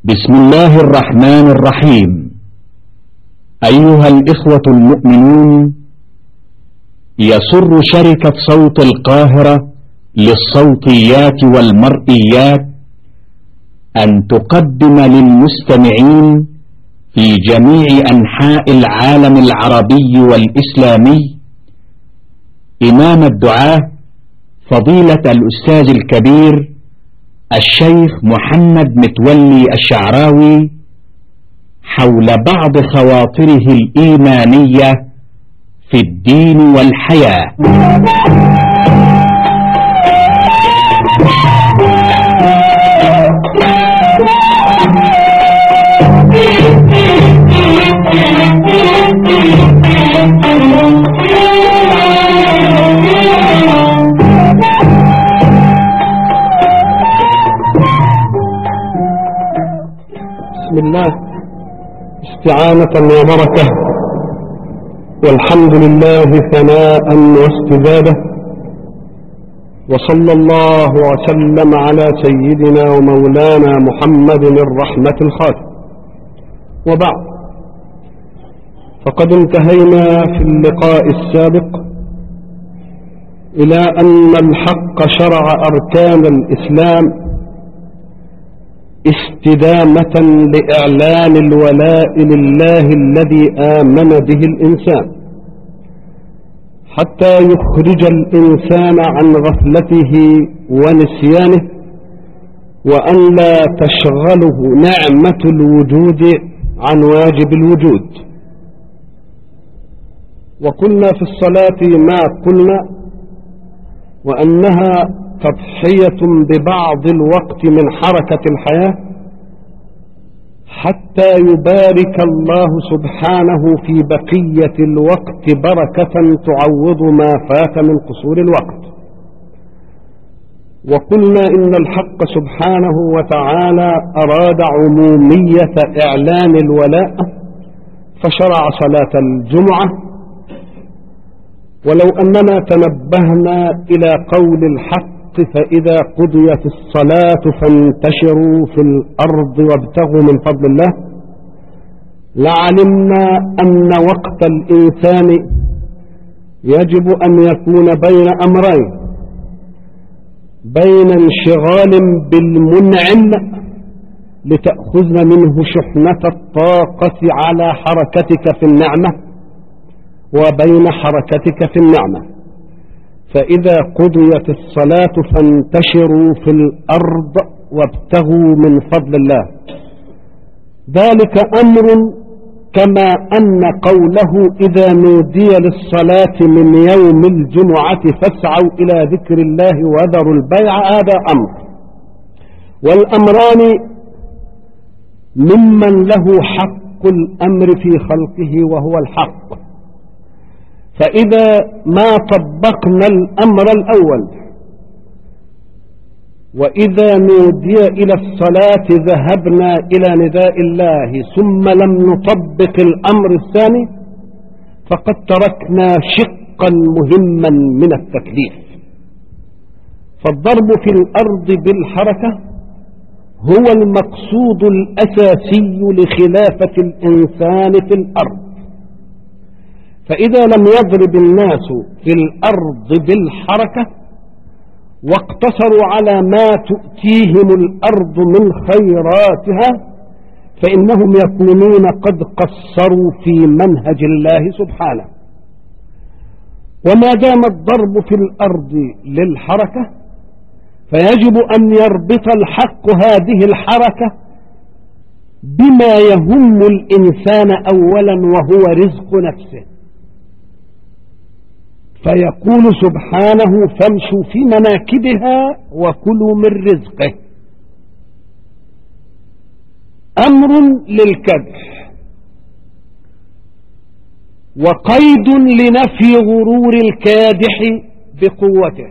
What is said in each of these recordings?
بسم الله الرحمن الرحيم. أيها الإخوة المؤمنون، يسر شركة صوت القاهرة للصوتيات والمرئيات أن تقدم للمستمعين في جميع أنحاء العالم العربي والإسلامي إمام الدعاة فضيلة الأستاذ الكبير الشيخ محمد متولي الشعراوي حول بعض خواطره الإيمانية في الدين والحياة. بسم الله استعانة وبركة، والحمد لله ثناء واستزادة، وصلى الله وسلم على سيدنا ومولانا محمد الرحمة الخاتم. وبعد، فقد انتهينا في اللقاء السابق إلى أن الحق شرع أركان الإسلام استدامة لإعلان الولاء لله الذي آمن به الإنسان، حتى يخرج الإنسان عن غفلته ونسيانه، وأن لا تشغله نعمة الوجود عن واجب الوجود. وقلنا في الصلاة ما قلنا، وأنها تضحية ببعض الوقت من حركة الحياة حتى يبارك الله سبحانه في بقية الوقت بركة تعوض ما فات من قصور الوقت. وقلنا إن الحق سبحانه وتعالى أراد عمومية إعلان الولاء فشرع صلاة الجمعة. ولو أننا تنبهنا إلى قول الحق فإذا قضيت الصلاة فانتشروا في الأرض وابتغوا من فضل الله، لعلمنا أن وقت الإنسان يجب أن يكون بين أمرين: بين انشغال بالمنعم لتأخذ منه شحنة الطاقة على حركتك في النعمة، وبين حركتك في النعمة. فإذا قضيت الصلاة فانتشروا في الأرض وابتغوا من فضل الله، ذلك أمر كما أن قوله إذا نودي للصلاة من يوم الجمعة فاسعوا إلى ذكر الله وذروا البيع، هذا أمر. والأمران ممن له حق الأمر في خلقه وهو الحق. فإذا ما طبقنا الأمر الأول وإذا نودي إلى الصلاة ذهبنا إلى نداء الله ثم لم نطبق الأمر الثاني، فقد تركنا شقا مهما من التكليف. فالضرب في الأرض بالحركة هو المقصود الأساسي لخلافة الإنسان في الأرض. فإذا لم يضرب الناس في الأرض بالحركة واقتصروا على ما تؤتيهم الأرض من خيراتها، فإنهم يكونون قد قصروا في منهج الله سبحانه. وما دام الضرب في الأرض للحركة فيجب أن يربط الحق هذه الحركة بما يهم الإنسان أولا، وهو رزق نفسه. فيقول سبحانه فامشوا في مناكبها وكلوا من رزقه. أمر للكدح وقيد لنفي غرور الكادح بقوته.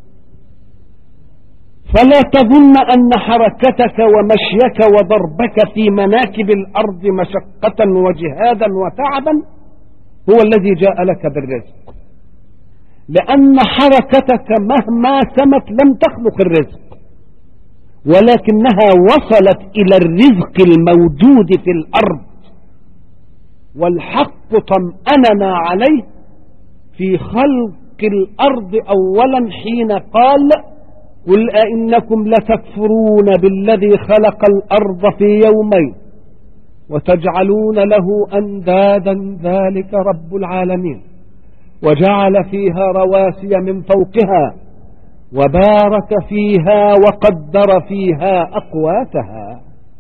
فلا تظن أن حركتك ومشيك وضربك في مناكب الأرض مشقة وجهادا وتعبا هو الذي جاء لك بالرزق، لأن حركتك مهما سمت لم تخلق الرزق، ولكنها وصلت إلى الرزق الموجود في الأرض، والحق طمأننا عليه في خلق الأرض أولا حين قال: قل أئنكم لتكفرون بالذي خلق الأرض في يومين وتجعلون له أندادا ذلك رب العالمين، وجعل فيها رواسي من فوقها وبارك فيها وقدر فيها أقواتها.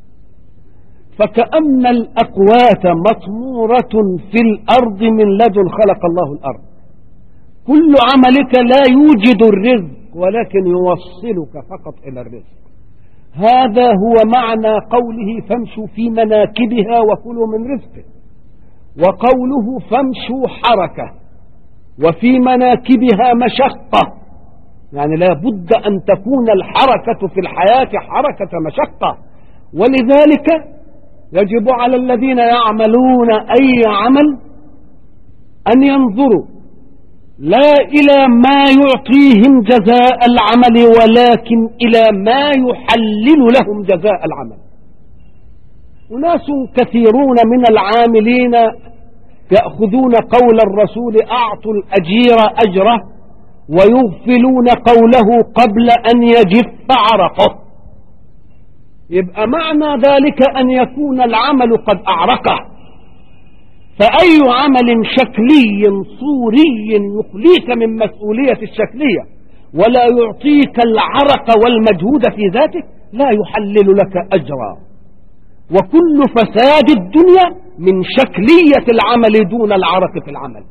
فكأن الأقوات مطمورة في الأرض من لدن خلق الله الأرض. كل عملك لا يوجد الرزق ولكن يوصلك فقط إلى الرزق. هذا هو معنى قوله: فامشوا في مناكبها وكلوا من رزقه. وقوله: فامشوا حركة، وفي مناكبها مشقة، يعني لا بد أن تكون الحركة في الحياة حركة مشقة. ولذلك يجب على الذين يعملون أي عمل أن ينظروا لا إلى ما يعطيهم جزاء العمل ولكن إلى ما يحلل لهم جزاء العمل. أناس كثيرون من العاملين يأخذون قول الرسول: أعطوا الأجير أجره، ويغفلون قوله قبل أن يجف عرقه. يبقى معنى ذلك أن يكون العمل قد أعرقه. فأي عمل شكلي صوري يخليك من مسؤولية الشكلية ولا يعطيك العرق والمجهود في ذاته لا يحلل لك أجرا. وكل فساد الدنيا من شكلية العمل دون العرق في العمل.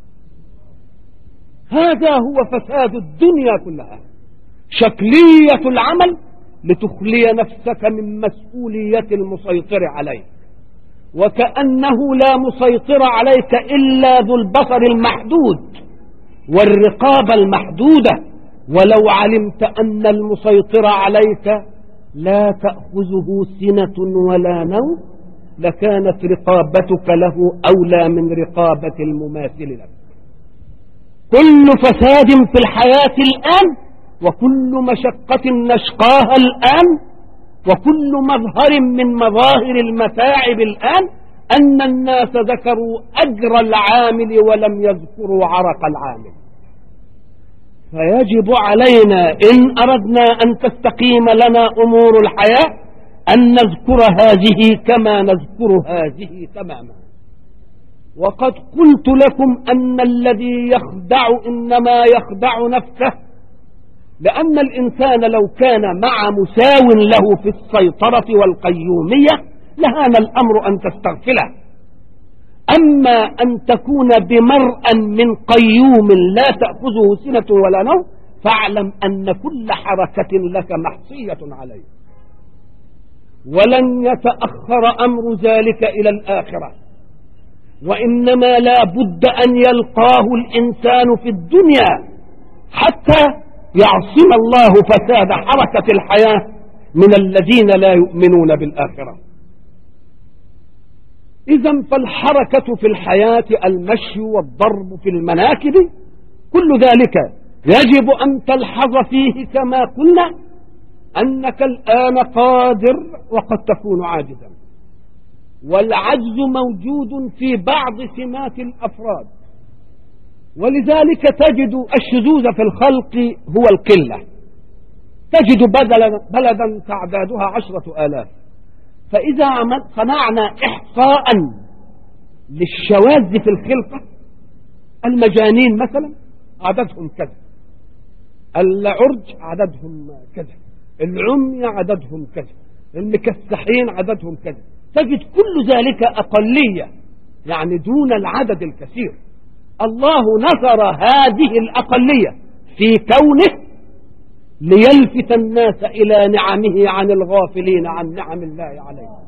هذا هو فساد الدنيا كلها، شكلية العمل لتخلي نفسك من مسؤولية المسيطر عليك، وكأنه لا مسيطر عليك إلا ذو البصر المحدود والرقابة المحدودة. ولو علمت أن المسيطر عليك لا تأخذه سنة ولا نوم لكانت رقابتك له أولى من رقابة المماثل لك. كل فساد في الحياة الآن، وكل مشقة نشقاها الآن، وكل مظهر من مظاهر المتاعب الآن أن الناس ذكروا أجر العامل ولم يذكروا عرق العامل. فيجب علينا إن أردنا أن تستقيم لنا أمور الحياة أن نذكر هذه كما نذكر هذه تماما. وقد قلت لكم أن الذي يخدع إنما يخدع نفسه، لأن الإنسان لو كان مع مساو له في السيطرة والقيومية لهان الأمر أن تستغفله. أما أن تكون بمرأ من قيوم لا تأخذه سنة ولا نوم فاعلم أن كل حركة لك محصية عليه، ولن يتأخر أمر ذلك إلى الآخرة. وإنما لا بد أن يلقاه الإنسان في الدنيا حتى يعصم الله فساد حركة الحياة من الذين لا يؤمنون بالآخرة. إذن فالحركة في الحياة المشي والضرب في المناكب كل ذلك يجب أن تلحظ فيه كما قلنا أنك الآن قادر وقد تكون عاجزا، والعجز موجود في بعض سمات الأفراد. ولذلك تجد الشذوذ في الخلق هو القلة. تجد بلدا تعدادها 10,000، فإذا صنعنا إحصاء للشواذ في الخلقة، المجانين مثلا عددهم كذا، العرج عددهم كذا، العمي عددهم كذا، المكسحين عددهم كذا. تجد كل ذلك أقلية، يعني دون العدد الكثير. الله نثر هذه الأقلية في كونه ليلفت الناس إلى نعمه عن الغافلين عن نعم الله عليهم.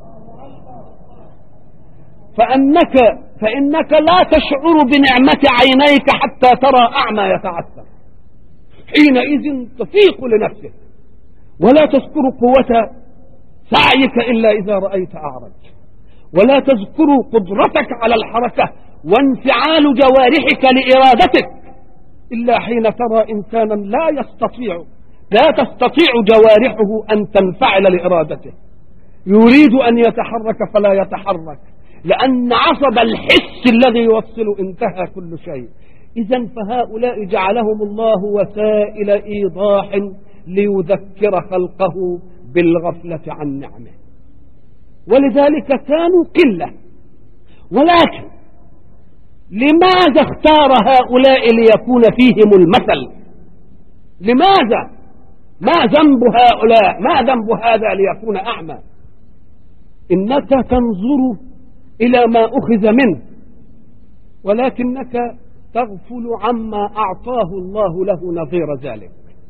فإنك لا تشعر بنعمة عينيك حتى ترى أعمى يتعثر، حينئذ تفيق لنفسك ولا تذكر قوة سعيك إلا إذا رأيت أعرج، ولا تذكر قدرتك على الحركة وانفعال جوارحك لإرادتك إلا حين ترى إنسانا لا يستطيع لا تستطيع جوارحه أن تنفعل لإرادته، يريد أن يتحرك فلا يتحرك، لأن عصب الحس الذي يوصل انتهى كل شيء. إذن فهؤلاء جعلهم الله وسائل إيضاح ليذكر خلقه بالغفلة عن نعمه، ولذلك كانوا قلة. ولكن لماذا اختار هؤلاء ليكون فيهم المثل؟ لماذا؟ ما ذنب هؤلاء؟ ما ذنب هذا ليكون أعمى؟ إنك تنظر إلى ما أخذ منه، ولكنك تغفل عما أعطاه الله له نظير ذلك.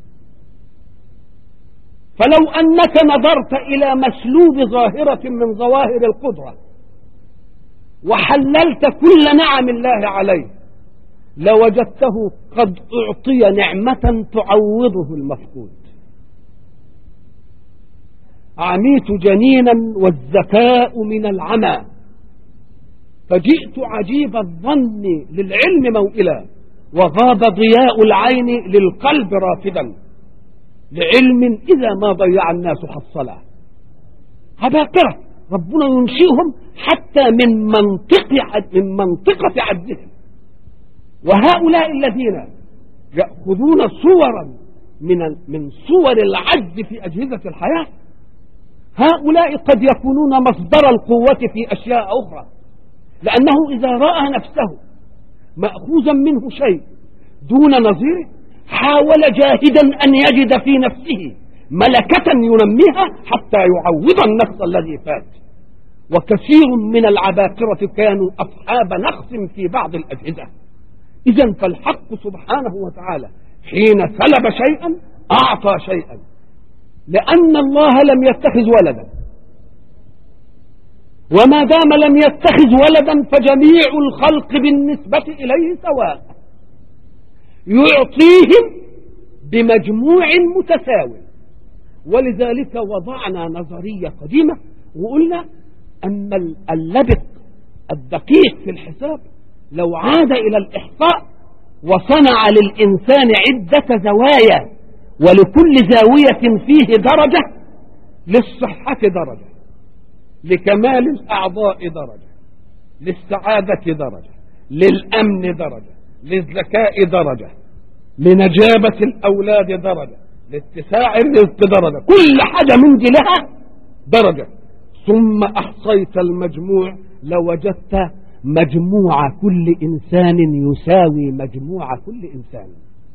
فلو أنك نظرت إلى مسلوب ظاهرة من ظواهر القدرة وحللت كل نعم الله عليه لوجدته قد أعطي نعمة تعوضه المفقود. عميت جنينا والذكاء من العمى، فجئت عجيب الظن للعلم موئلا، وغاب ضياء العين للقلب رافدا، لعلم إذا ما ضيع الناس حصلا. عباقرة ربنا ينشئهم حتى من منطقة عجزهم. وهؤلاء يأخذون صورا من صور العجز في أجهزة الحياة، هؤلاء قد يكونون مصدر القوة في أشياء أخرى، لأنه إذا رأى نفسه مأخوذا منه شيء دون نظيره حاول جاهدا أن يجد في نفسه ملكة ينميها حتى يعوض النقص الذي فات. وكثير من العباقرة كانوا أصحاب نقص في بعض الأجهزة. إذن فالحق سبحانه وتعالى حين سلب شيئا أعطى شيئا، لأن الله لم يتخذ ولدا، وما دام لم يتخذ ولدا فجميع الخلق بالنسبة إليه سواء، يعطيهم بمجموع متساوي. ولذلك وضعنا نظرية قديمة وقلنا أن اللبق الدقيق في الحساب لو عاد إلى الإحصاء وصنع للإنسان عدة زوايا، ولكل زاوية فيه درجة، للصحة درجة، لكمال الأعضاء درجة، للسعادة درجة، للأمن درجة، للذكاء درجة، لنجابة الأولاد درجة، لاتساع الرزق درجة، كل حاجة من دي لها درجة. ثم أحصيت المجموع لوجدت مجموع كل إنسان يساوي مجموع كل إنسان،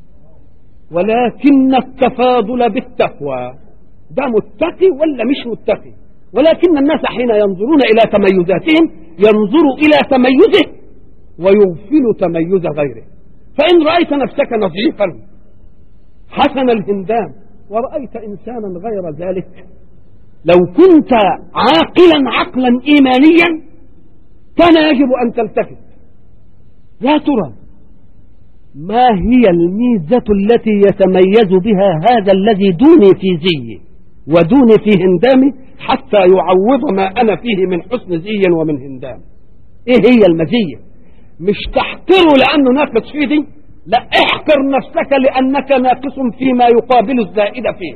ولكن التفاضل بالتقوى، ده متقي ولا مش متقي. ولكن الناس حين ينظرون إلى تميزاتهم ينظروا إلى تميزه ويغفل تميز غيره. فإن رأيت نفسك نظيفا حسن الهندام ورأيت إنسانا غير ذلك، لو كنت عاقلا عقلا إيمانيا كان يجب أن تلتفت، يا ترى ما هي الميزة التي يتميز بها هذا الذي دوني في زيي ودوني في هندامي حتى يعوض ما أنا فيه من حسن زي ومن هندام؟ إيه هي المزية؟ مش تحقره لأنه ناقص فيه دي، لا، احقر نفسك لأنك ناقص فيما يقابل الزائد فيه.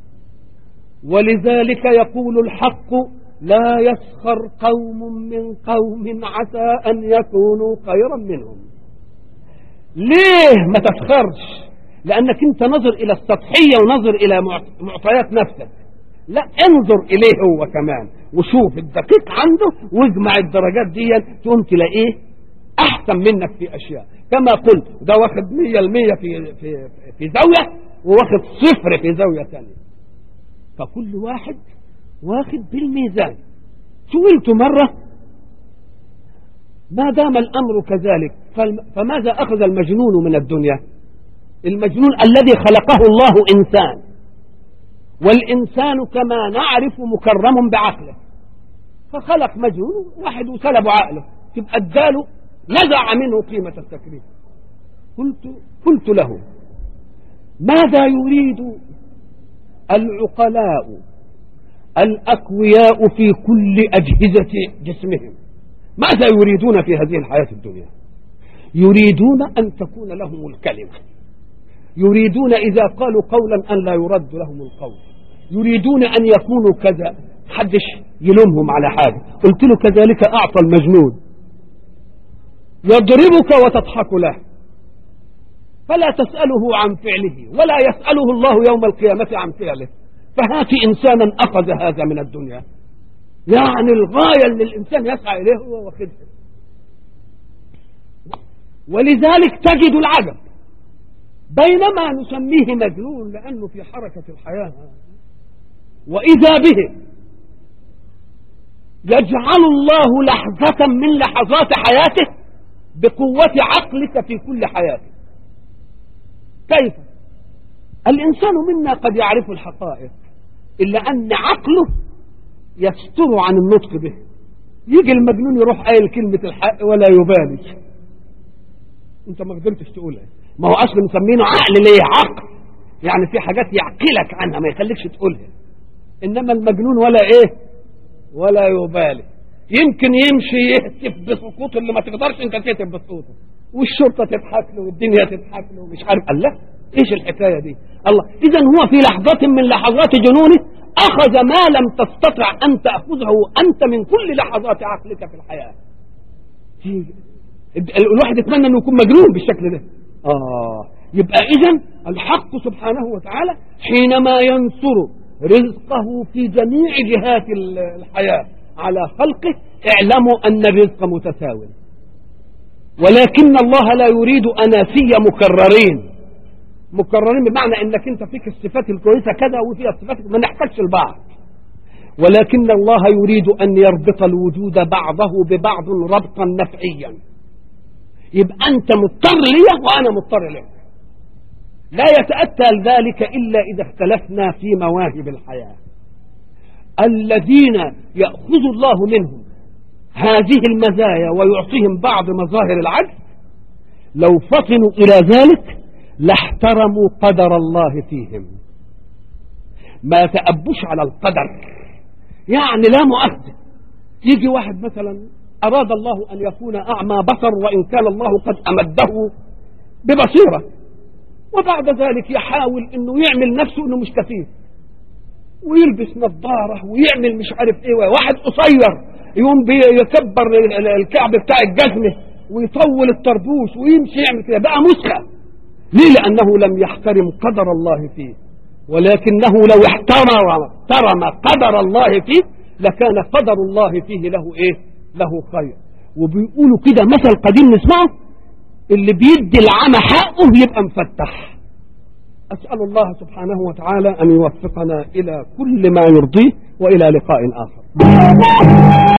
ولذلك يقول الحق: لا يسخر قوم من قوم عسى أن يكونوا خيرا منهم. ليه ما تسخرش؟ لأنك انت نظر إلى السطحية ونظر إلى معطيات نفسك، لا، انظر إليه هو كمان وشوف الدقيق عنده واجمع الدرجات دي تقوم تلاقيه أحسن منك في أشياء. كما قلت ده واخد 100% في زاوية وواخد 0 في زاوية ثانية، فكل واحد واخد بالميزان. سئلت مرة: ما دام الأمر كذلك فماذا أخذ المجنون من الدنيا؟ المجنون الذي خلقه الله إنسان، والإنسان كما نعرف مكرم بعقله، فخلق مجنون واحد وسلب عقله، تبقى اداله نزع منه قيمة التكريم. قلت له: ماذا يريد العقلاء الأقوياء في كل أجهزة جسمهم؟ ماذا يريدون في هذه الحياة الدنيا؟ يريدون أن تكون لهم الكلمة، يريدون إذا قالوا قولا أن لا يرد لهم القول، يريدون أن يكونوا كذا، حدش يلومهم على حاجة. قلت له كذلك أعطى المجنون، يضربك وتضحك له، فلا تسأله عن فعله ولا يسأله الله يوم القيامة عن فعله. فهات إنسانا أخذ هذا من الدنيا، يعني الغاية اللي الإنسان يسعى إليه هو واخدها. ولذلك تجد العجب بينما نسميه مجنون لأنه في حركة الحياة، وإذا به يجعل الله لحظة من لحظات حياته بقوة عقلك في كل حياته. كيف؟ الإنسان منا قد يعرف الحقائق إلا أن عقله يستر عن النطق به. يجي المجنون يروح قايل كلمة الحق ولا يبالي، انت ما قدرتش تقولها. ما هو اصلا مسمينه عقل. ليه عقل؟ يعني في حاجات يعقلك عنها ما يخليكش تقولها. انما المجنون ولا ايه ولا يبالي، يمكن يمشي يهتف بسقوط اللي ما تقدرش انت تهتف بسقوطه، والشرطه تضحك له والدنيا تضحك له ومش عارف. الله ايش الحكايه دي؟ الله. اذا هو في لحظه من لحظات جنونه اخذ ما لم تستطع ان تاخذه انت من كل لحظات عقلك في الحياه. الواحد يتمنى انه يكون مجنون بالشكل ده. يبقى اذا الحق سبحانه وتعالى حينما ينصر رزقه في جميع جهات الحياة على خلقه اعلموا ان الرزق متساو، ولكن الله لا يريد اناسية مكررين بمعنى انك انت فيك الصفات الكويسة كذا وفيها الصفات ما نحتاجش البعض، ولكن الله يريد ان يربط الوجود بعضه ببعض ربطا نفعيا. يبقى أنت مضطر لي وأنا مضطر لك، لا يتأتى ذلك إلا إذا اختلفنا في مواهب الحياة. الذين يأخذ الله منهم هذه المزايا ويعطيهم بعض مظاهر العجز لو فطنوا إلى ذلك لاحترموا قدر الله فيهم، ما يتأبوش على القدر. يعني لا مؤاخذة، يجي واحد مثلا أراد الله أن يكون أعمى بصر وإن كان الله قد أمده ببصيرة، وبعد ذلك يحاول أنه يعمل نفسه أنه مش كفيف ويلبس نظارة ويعمل مش عارف إيه. واحد قصير يقوم يكبر الكعب بتاع الجزمة ويطول الطربوش ويمشي يعمل كده، بقى مسخة. ليه؟ لأنه لم يحترم قدر الله فيه. ولكنه لو احترم قدر الله فيه لكان قدر الله فيه له إيه؟ له خير. وبيقولوا كده مثل قديم نسمعه، اللي بيدي العمى حقه يبقى مفتح. أسأل الله سبحانه وتعالى أن يوفقنا إلى كل ما يرضيه وإلى لقاء آخر.